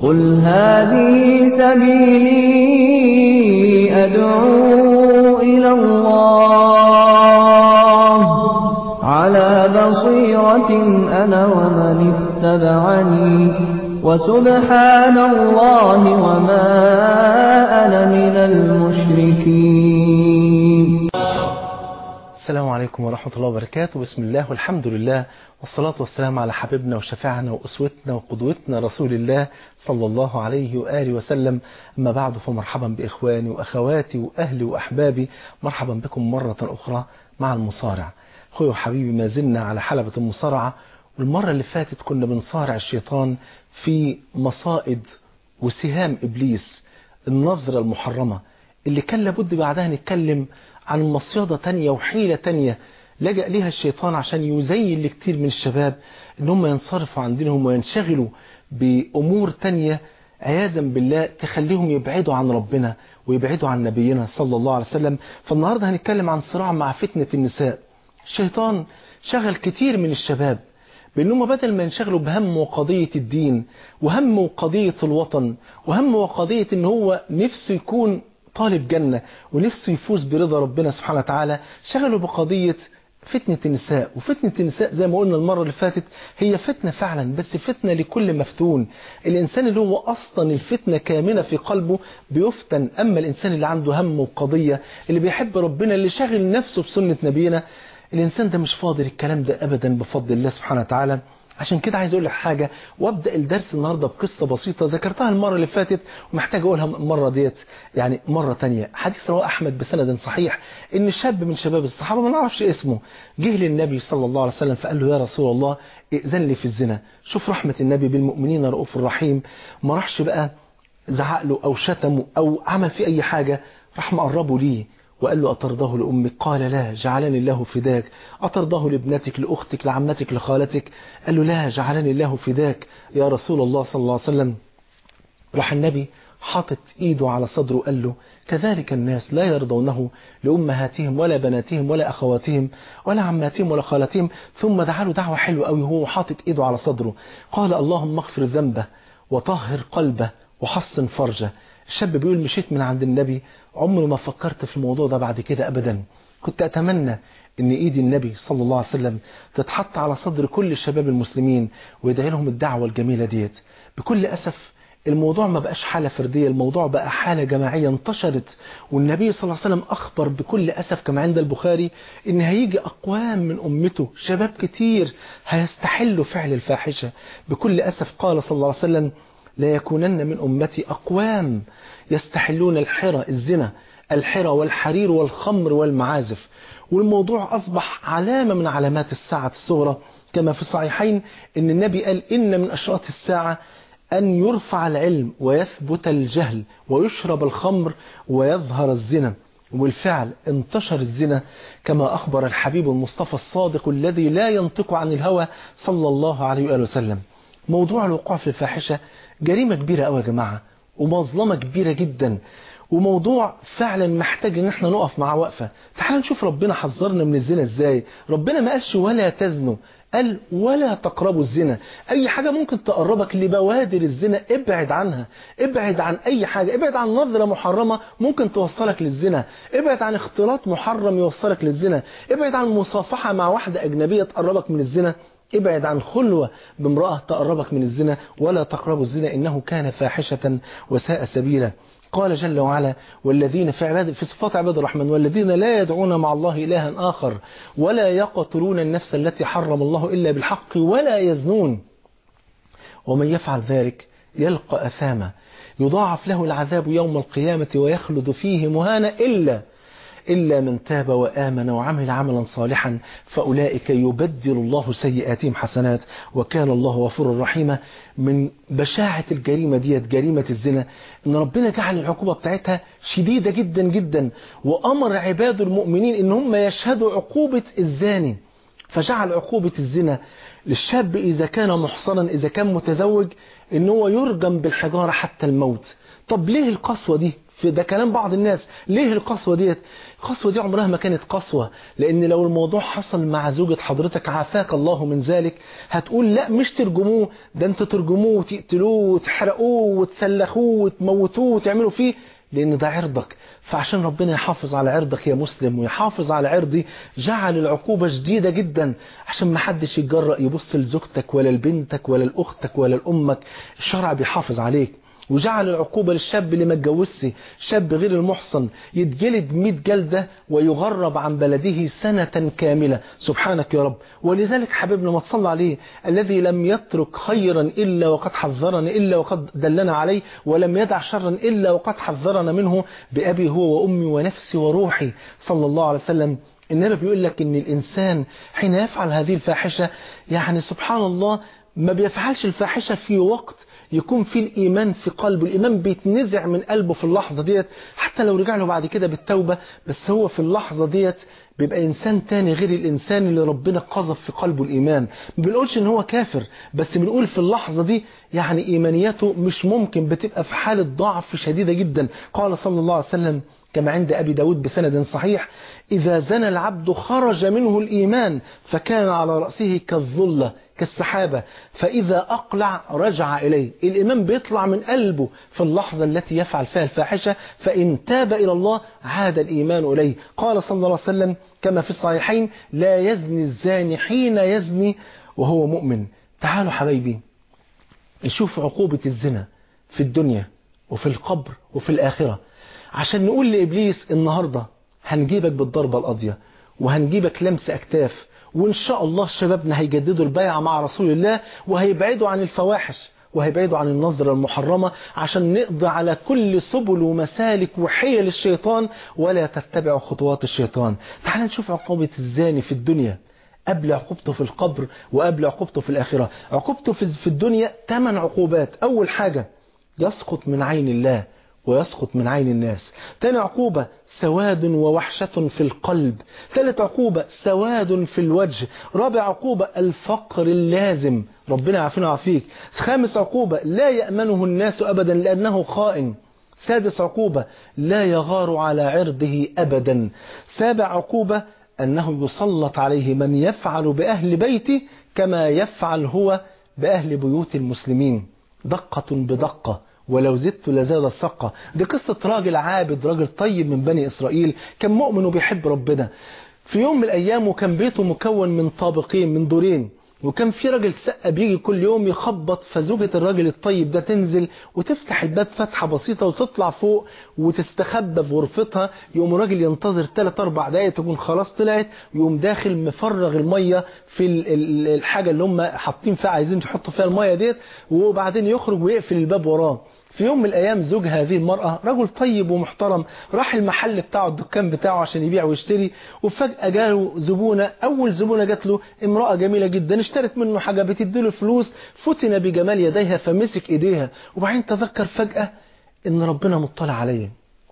قل هذه سبيلي أدعو إلى الله على بصيرة أنا ومن اتبعني وسبحان الله وما أنا من المشركين. السلام عليكم ورحمة الله وبركاته. بسم الله والحمد لله والصلاة والسلام على حبيبنا وشفيعنا وأسوتنا وقدوتنا رسول الله صلى الله عليه وآله وسلم. أما بعد فمرحبا بإخواني وأخواتي وأهلي وأحبابي، مرحبا بكم مرة أخرى مع المصارع. أخوي وحبيبي، ما زلنا على حلبة المصارعة، والمرة اللي فاتت كنا بنصارع الشيطان في مصائد وسهام إبليس، النظرة المحرمة اللي كان لابد بعدها نتكلم عن مصيدة تانية وحيلة تانية لجأ ليها الشيطان عشان يزين لكتير من الشباب ان هم ينصرفوا عن دينهم وينشغلوا بأمور تانية عياذا بالله تخليهم يبعدوا عن ربنا ويبعدوا عن نبينا صلى الله عليه وسلم. فالنهاردة هنتكلم عن صراع مع فتنة النساء. الشيطان شغل كتير من الشباب بأنهم بدل ما ينشغلوا بهم وقضية الدين وهم وقضية الوطن وهم وقضية ان هو نفسه يكون طالب جنة ونفسه يفوز برضا ربنا سبحانه وتعالى، شغلوا بقضية فتنة النساء. وفتنة النساء زي ما قلنا المرة اللي فاتت هي فتنة فعلا، بس فتنة لكل مفتون. الإنسان اللي هو أصلا الفتنة كامنة في قلبه بيفتن، أما الإنسان اللي عنده هم وقضية، اللي بيحب ربنا، اللي شغل نفسه بسنة نبينا، الإنسان ده مش فاضل الكلام ده أبدا بفضل الله سبحانه وتعالى. عشان كده عايز اقول لك حاجة وابدأ الدرس النهاردة بقصة بسيطة ذكرتها المرة اللي فاتت ومحتاج اقولها المرة ديت يعني مرة تانية. حديث رواه احمد بسند صحيح ان شاب من شباب الصحابة ما نعرفش اسمه جه للنبي صلى الله عليه وسلم فقال له: يا رسول الله ائذن لي في الزنا. شوف رحمة النبي بالمؤمنين رؤوف رحيم، ما راحش بقى زعق له او شتمه او عمل فيه اي حاجة، راح مقربه ليه وقال له: أترضاه لأمك؟ قال: لا، جعلني الله فداك. أترضاه لابنتك، لأختك، لعمتك، لخالتك؟ قال له: لا، جعلني الله فداك يا رسول الله صلى الله عليه وسلم. راح النبي حاطط ايده على صدره وقال له: كذلك الناس لا يرضونه لأمهاتهم ولا بناتهم ولا أخواتهم ولا عماتهم ولا خالاتهم. ثم دعا له دعوة حلوة قوي وهو حاطط ايده على صدره، قال: اللهم اغفر ذنبه وطهر قلبه وحصن فرجه. الشاب بيقول: مشيت من عند النبي عمري ما فكرت في الموضوع ده بعد كده أبدا. كنت أتمنى ان ايد النبي صلى الله عليه وسلم تتحط على صدر كل الشباب المسلمين ويدعي لهم الدعوة الجميلة ديت. بكل أسف الموضوع ما بقاش حالة فردية، الموضوع بقى حالة جماعية انتشرت. والنبي صلى الله عليه وسلم أخبر بكل أسف كما عند البخاري إن هيجي أقوام من أمته، شباب كتير هيستحلوا فعل الفاحشة. بكل أسف قال صلى الله عليه وسلم: لا يكونن من أمتي أقوام يستحلون الحرى، الزنا، الحرى والحرير والخمر والمعازف. والموضوع أصبح علامة من علامات الساعة الصغرى، كما في الصحيحين إن النبي قال: إن من أشراط الساعة أن يرفع العلم ويثبت الجهل ويشرب الخمر ويظهر الزنا. وبالفعل انتشر الزنا كما أخبر الحبيب المصطفى الصادق الذي لا ينطق عن الهوى صلى الله عليه وآله وسلم. موضوع الوقوع في الفاحشة جريمة كبيرة قوي يا جماعة، ومظلمة كبيرة جدا، وموضوع فعلا محتاج ان احنا نقف مع وقفة. تعال نشوف ربنا حذرنا من الزنا ازاي. ربنا ما قالش ولا تزنوا، قال ولا تقربوا الزنا. اي حاجة ممكن تقربك لبوادر الزنا ابعد عنها، ابعد عن اي حاجة، ابعد عن نظرة محرمة ممكن توصلك للزنا، ابعد عن اختلاط محرم يوصلك للزنا، ابعد عن مصافحة مع واحدة اجنبية تقربك من الزنا، ابعد عن خلوة بامرأة تقربك من الزنا. ولا تقربوا الزنا إنه كان فاحشة وساء سبيلا. قال جل وعلا: والذين في صفات عباد الرحمن: والذين لا يدعون مع الله إلها آخر ولا يقتلون النفس التي حرم الله إلا بالحق ولا يزنون ومن يفعل ذلك يلقى أثاما يضاعف له العذاب يوم القيامة ويخلد فيه مهانا إلا من تاب وآمن وعمل عملا صالحا فأولئك يبدل الله سيئاتهم حسنات وكان الله غفورا رحيما. من بشاعة الجريمة ديت، جريمة الزنا، إن ربنا جعل العقوبة بتاعتها شديدة جدا جدا، وأمر عباد المؤمنين إن هم يشهدوا عقوبة الزاني. فجعل عقوبة الزنا للشاب إذا كان محصنا، إذا كان متزوج، إن هو يرجم بالحجارة حتى الموت. طب ليه القسوة دي ده كلام بعض الناس. ليه القسوة ديت؟ القسوة دي عمرها ما كانت قسوة، لأن لو الموضوع حصل مع زوجة حضرتك عافاك الله من ذلك هتقول لا مش ترجموه، ده انتوا ترجموه وتقتلوه وتحرقوه وتسلخوه وتموتوه وتعملوا فيه، لأن ده عرضك. فعشان ربنا يحافظ على عرضك يا مسلم ويحافظ على عرضي جعل العقوبة شديدة جدا عشان ما حدش يتجرأ يبص لزوجتك ولا لبنتك ولا لأختك ولا لأمك. الشرع بيحافظ عليك. وجعل العقوبة للشاب اللي ما اتجوزش، شاب غير المحصن، يتجلد 100 جلدة ويغرب عن بلده سنة كاملة. سبحانك يا رب. ولذلك حبيبنا ما تصلى عليه، الذي لم يترك خيرا إلا وقد حذرني إلا وقد دلنا عليه، ولم يدع شرا إلا وقد حذرنا منه، بأبي هو وأمي ونفسي وروحي صلى الله عليه وسلم. النبي بيقول لك إن الإنسان حين يفعل هذه الفاحشة يعني سبحان الله ما بيفعلش الفاحشة في وقت يكون في الإيمان في قلبه، الإيمان بيتنزع من قلبه في اللحظة ديت، حتى لو رجع له بعد كده بالتوبة، بس هو في اللحظة ديت بيبقى إنسان تاني غير الإنسان اللي ربنا قذف في قلبه الإيمان. ما بنقولش إن هو كافر، بس بنقول في اللحظة دي يعني إيمانياته مش ممكن، بتبقى في حالة ضعف شديدة جدا. قال صلى الله عليه وسلم كما عند أبي داود بسند صحيح: إذا زنى العبد خرج منه الإيمان فكان على رأسه كالظلة كالسحابة، فإذا أقلع رجع إليه. الإيمان بيطلع من قلبه في اللحظة التي يفعل فيها الفاحشة، فإن تاب إلى الله عاد الإيمان إليه. قال صلى الله عليه وسلم كما في الصحيحين: لا يزني الزاني حين يزني وهو مؤمن. تعالوا حبايبي نشوف عقوبة الزنا في الدنيا وفي القبر وفي الآخرة، عشان نقول لإبليس النهاردة هنجيبك بالضربة القاضية وهنجيبك لمس أكتاف، وإن شاء الله شبابنا هيجددوا البيعة مع رسول الله وهيبعدوا عن الفواحش وهيبعدوا عن النظرة المحرمة، عشان نقضي على كل سبل ومسالك وحيل الشيطان ولا تتبعوا خطوات الشيطان. تعال نشوف عقوبة الزاني في الدنيا قبل عقوبته في القبر وقبل عقوبته في الآخرة. عقوبته في الدنيا 8 عقوبات. أول حاجة يسقط من عين الله ويسقط من عين الناس. ثاني عقوبة سواد ووحشة في القلب. ثالث عقوبة سواد في الوجه. رابع عقوبة الفقر اللازم، ربنا يعافينا ويعافيك. خامس عقوبة لا يأمنه الناس أبدا لأنه خائن. سادس عقوبة لا يغار على عرضه أبدا. سابع عقوبة أنه يسلط عليه من يفعل بأهل بيته كما يفعل هو بأهل بيوت المسلمين، دقة بدقة ولو زدت لزاد السقة. دي قصة راجل عابد، راجل طيب من بني إسرائيل، كان مؤمن وبيحب ربنا. في يوم من الأيام وكان بيته مكون من طابقين، من دورين، وكان في راجل سقة بيجي كل يوم يخبط، فزوجة الراجل الطيب ده تنزل وتفتح الباب فتحة بسيطة وتطلع فوق وتستخبى في غرفتها. يقوم الراجل ينتظر 3-4 دقايق تكون خلاص طلعت، ويقوم داخل مفرغ المية في الحاجة اللي هم حاطين فيها عايزين يحطوا فيها المية ديت، وبعدين يخرج ويقفل الباب وراه. في يوم من الأيام زوج هذه المرأة رجل طيب ومحترم راح المحل بتاعه، الدكان بتاعه، عشان يبيع ويشتري، وفجأة جاله زبونة. أول زبونة جات له امرأة جميلة جدا، اشترت منه حاجة، بتديله فلوس، فتن بجمال يديها فمسك إيديها، وبعدين تذكر فجأة إن ربنا مطلع عليا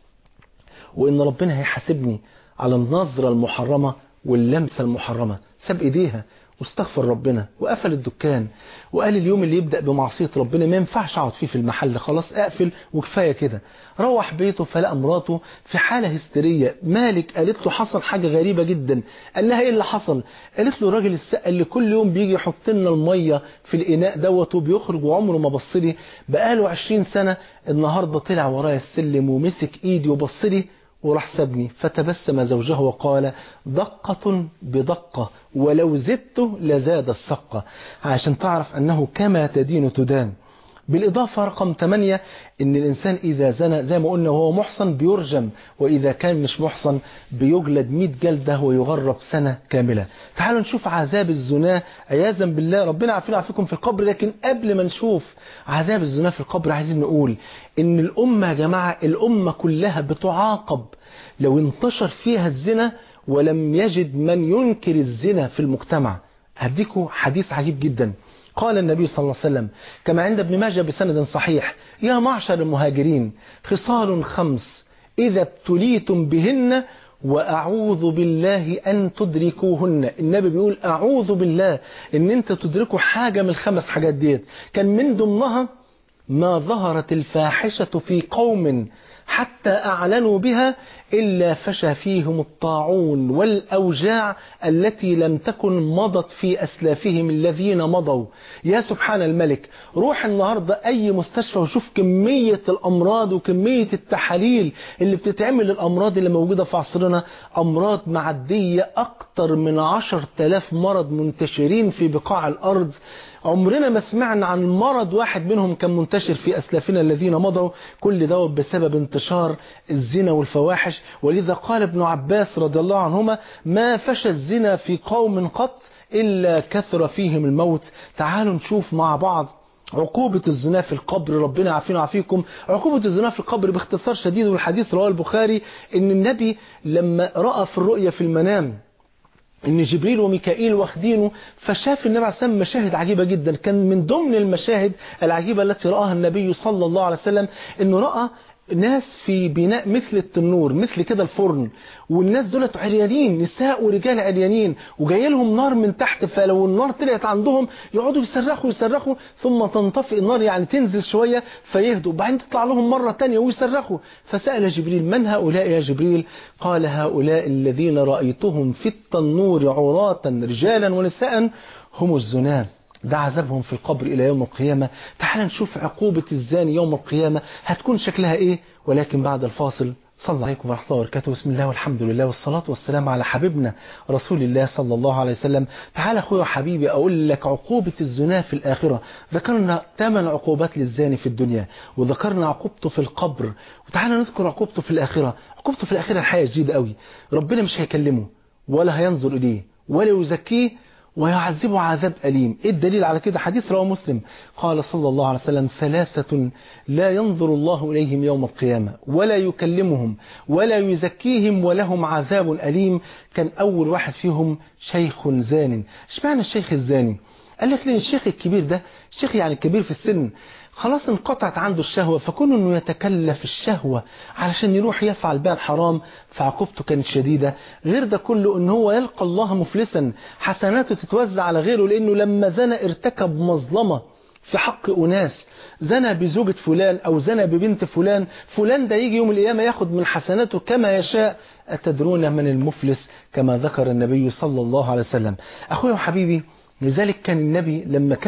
وإن ربنا هيحاسبني على النظرة المحرمة واللمسة المحرمة. ساب إيديها واستغفر ربنا وقفل الدكان، وقال اليوم اللي يبدأ بمعصية ربنا ما ينفعش اقعد فيه في المحل، خلاص اقفل وكفاية كده. روح بيته فلقى مراته في حالة هستيرية. مالك؟ قالت له حصل حاجة غريبة جدا. قال لها ايه اللي حصل؟ قالت له الراجل السقا اللي كل يوم بيجي يحط لنا المية في الإناء دوت وبيخرج وعمره ما بصلي بقاله 20 سنة، النهاردة طلع ورايا السلم ومسك ايدي وبصلي وراح سابني. فتبسم زوجها وقال دقة بدقة ولو زدت لزاد السقة، عشان تعرف أنه كما تدين تدان. بالإضافة رقم 8 إن الإنسان إذا زنى زي ما قلنا وهو محصن بيرجم، وإذا كان مش محصن بيجلد 100 جلدة ويغرب سنة كاملة. تعالوا نشوف عذاب الزنا عياذا بالله، ربنا عافينا وعافيكم في القبر. لكن قبل ما نشوف عذاب الزنا في القبر عايزين نقول إن الأمة يا جماعة، الأمة كلها بتعاقب لو انتشر فيها الزنا ولم يجد من ينكر الزنا في المجتمع. هديكوا حديث عجيب جدا. قال النبي صلى الله عليه وسلم كما عند ابن ماجه بسند صحيح: يا معشر المهاجرين خصال 5 إذا ابتليتم بهن وأعوذ بالله أن تدركوهن. النبي بيقول أعوذ بالله إن أنت تدركوا حاجة من ال5 حاجات ديت. كان من ضمنها ما ظهرت الفاحشة في قوم حتى أعلنوا بها إلا فشى فيهم الطاعون والأوجاع التي لم تكن مضت في أسلافهم الذين مضوا. يا سبحان الملك، روح النهاردة أي مستشفى وشوف كمية الأمراض وكمية التحاليل اللي بتتعمل للأمراض اللي موجودة في عصرنا. أمراض معدية، أكتر من 10,000 مرض منتشرين في بقاع الأرض. عمرنا ما سمعنا عن مرض واحد منهم كان منتشر في أسلافنا الذين مضوا. كل ده بسبب انتشار الزنا والفواحش. ولذا قال ابن عباس رضي الله عنهما: ما فشى الزنا في قوم قط إلا كثر فيهم الموت. تعالوا نشوف مع بعض عقوبة الزنا في القبر. ربنا يعافينا ويعافيكم. عقوبة الزنا في القبر باختصار شديد، والحديث رواه البخاري، إن النبي لما رأى في الرؤيا في المنام ان جبريل وميكائيل واخدينه، فشاف النبي عليه السلام مشاهد عجيبة جدا. كان من ضمن المشاهد العجيبة التي رآها النبي صلى الله عليه وسلم انه رأى ناس في بناء مثل التنور، مثل كده الفرن، والناس دولت عريانين، نساء ورجال عريانين، وجاي لهم نار من تحت. فلو النار طلعت عندهم يقعدوا يصرخوا ثم تنطفئ النار، يعني تنزل شوية فيهدوا، وبعدين تطلع لهم مرة تانية ويصرخوا. فسأل جبريل: من هؤلاء يا جبريل؟ قال: هؤلاء الذين رأيتهم في التنور عراة رجالا ونساء هم الزنان. ده عذابهم في القبر إلى يوم القيامة. تعال نشوف عقوبة الزاني يوم القيامة هتكون شكلها إيه، ولكن بعد الفاصل. صلى الله عليكم ورحمة الله وبركاته. بسم الله والحمد لله والصلاة والسلام على حبيبنا رسول الله صلى الله عليه وسلم. تعال أخويا وحبيبي أقول لك عقوبة الزنا في الآخرة. ذكرنا 8 عقوبات للزاني في الدنيا، وذكرنا عقوبته في القبر، وتعال نذكر عقوبته في الآخرة. عقوبته في الآخرة الحياة جديدة قوي. ربنا مش هيكلمه ولا هينظر إليه ولا يزكيه ويعذبه عذاب أليم. إيه الدليل على كده؟ حديث رواه مسلم، قال صلى الله عليه وسلم: 3 لا ينظر الله إليهم يوم القيامة ولا يكلمهم ولا يزكيهم ولهم عذاب أليم. كان أول واحد فيهم شيخ زان. اشمعنى الشيخ الزاني؟ قال لك لأن الشيخ الكبير ده، الشيخ يعني الكبير في السن، خلاص انقطعت عنده الشهوة، فكون انه يتكلف الشهوة علشان يروح يفعل بها الحرام، فعقوبته كانت شديدة. غير ده كله ان هو يلقى الله مفلسا، حسناته تتوزع على غيره، لانه لما زنى ارتكب مظلمة في حق أناس. زنى بزوجة فلان أو زنى ببنت فلان، فلان ده يجي يوم القيامة ياخد من حسناته كما يشاء. أتدرون من المفلس؟ كما ذكر النبي صلى الله عليه وسلم. أخويا وحبيبي، لذلك كان النبي لما